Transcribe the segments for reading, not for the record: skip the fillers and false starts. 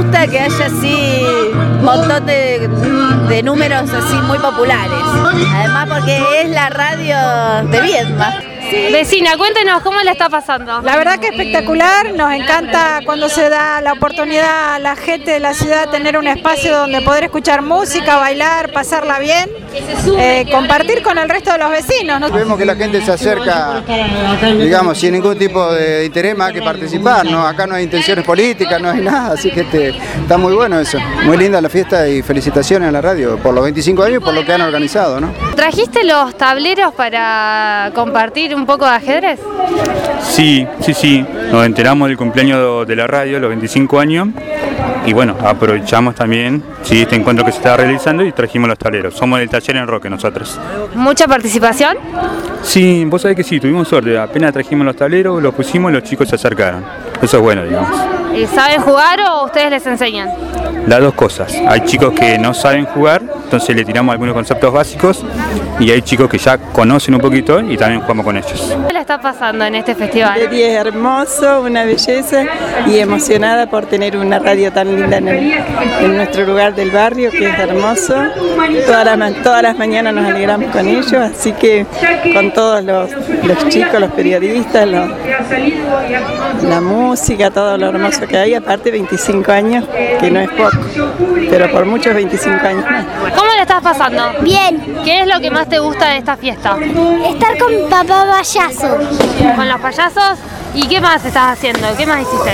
gusta que haya así un montón de números así muy populares. Además porque es la radio de Viedma. Sí. Vecina, cuéntenos cómo le está pasando. La verdad que espectacular, nos encanta cuando se da la oportunidad a la gente de la ciudad tener un espacio donde poder escuchar música, bailar, pasarla bien, compartir con el resto de los vecinos, ¿no? Vemos que la gente se acerca, digamos, sin ningún tipo de interés más que participar, ¿no? Acá no hay intenciones políticas, no hay nada, así que está muy bueno eso. Muy linda la fiesta y felicitaciones a la radio por los 25 años y por lo que han organizado, ¿no? ¿Trajiste los tableros para compartir un poco de ajedrez? Sí. Nos enteramos del cumpleaños de la radio, los 25 años, y bueno, aprovechamos también este encuentro que se estaba realizando y trajimos los tableros. Somos del taller en Roque nosotros. ¿Mucha participación? Sí, vos sabés que sí, tuvimos suerte. Apenas trajimos los tableros, los pusimos y los chicos se acercaron. Eso es bueno, digamos. ¿Saben jugar o ustedes les enseñan? Las dos cosas. Hay chicos que no saben jugar, entonces le tiramos algunos conceptos básicos, y hay chicos que ya conocen un poquito y también jugamos con ellos. ¿Qué le está pasando en este festival? El día es hermoso, una belleza, y emocionada por tener una radio tan linda en nuestro lugar del barrio, que es hermoso. Todas las mañanas nos alegramos con ellos, así que con todos los chicos, los periodistas, la música, todo lo hermoso que hay, aparte 25 años, que no es poco, pero por muchos 25 años más. ¿Cómo le estás pasando? Bien. ¿Qué es lo que más te gusta de esta fiesta? Estar con mi papá payaso. ¿Con los payasos? ¿Y qué más estás haciendo? ¿Qué más hiciste?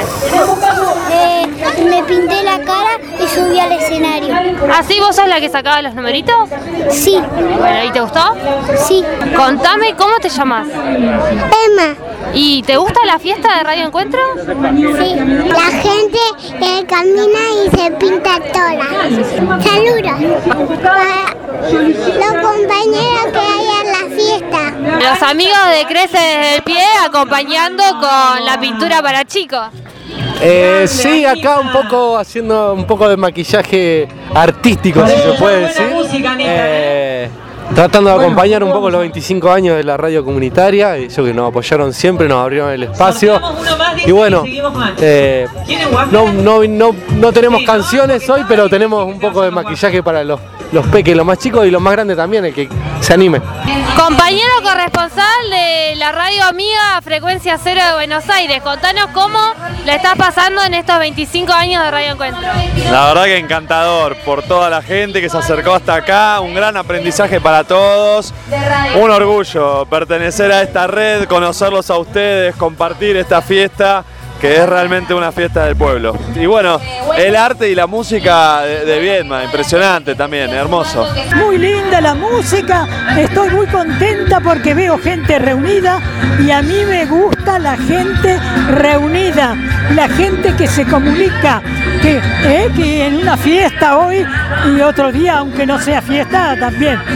Me pinté la cara y subí al escenario. ¿Así vos sos la que sacaba los numeritos? Sí. Bueno, ¿y te gustó? Sí. Contame, ¿cómo te llamas? Emma. ¿Y te gusta la fiesta de Radio Encuentro? Sí. La gente camina y se pinta toda. Saludos para los compañeros que hay en la fiesta. Los amigos de Crece desde el Pie acompañando con la pintura para chicos. Sí, acá haciendo un poco de maquillaje artístico, si se puede decir. Tratando de acompañar un poco los 25 años de la radio comunitaria, ellos que nos apoyaron siempre, nos abrieron el espacio. Y bueno, no tenemos canciones hoy, pero tenemos un poco de maquillaje para los peques, los más chicos y los más grandes también, el que se anime. Compañero corresponsal de la radio amiga Frecuencia Cero de Buenos Aires, contanos cómo le estás pasando en estos 25 años de Radio Encuentro. La verdad que encantador, por toda la gente que se acercó hasta acá, un gran aprendizaje para todos, un orgullo pertenecer a esta red, conocerlos a ustedes, compartir esta fiesta, que es realmente una fiesta del pueblo. Y bueno, el arte y la música de Viedma, impresionante también, hermoso. Muy linda la música, estoy muy contenta porque veo gente reunida y a mí me gusta la gente reunida, la gente que se comunica, que en una fiesta hoy y otro día, aunque no sea fiesta, también.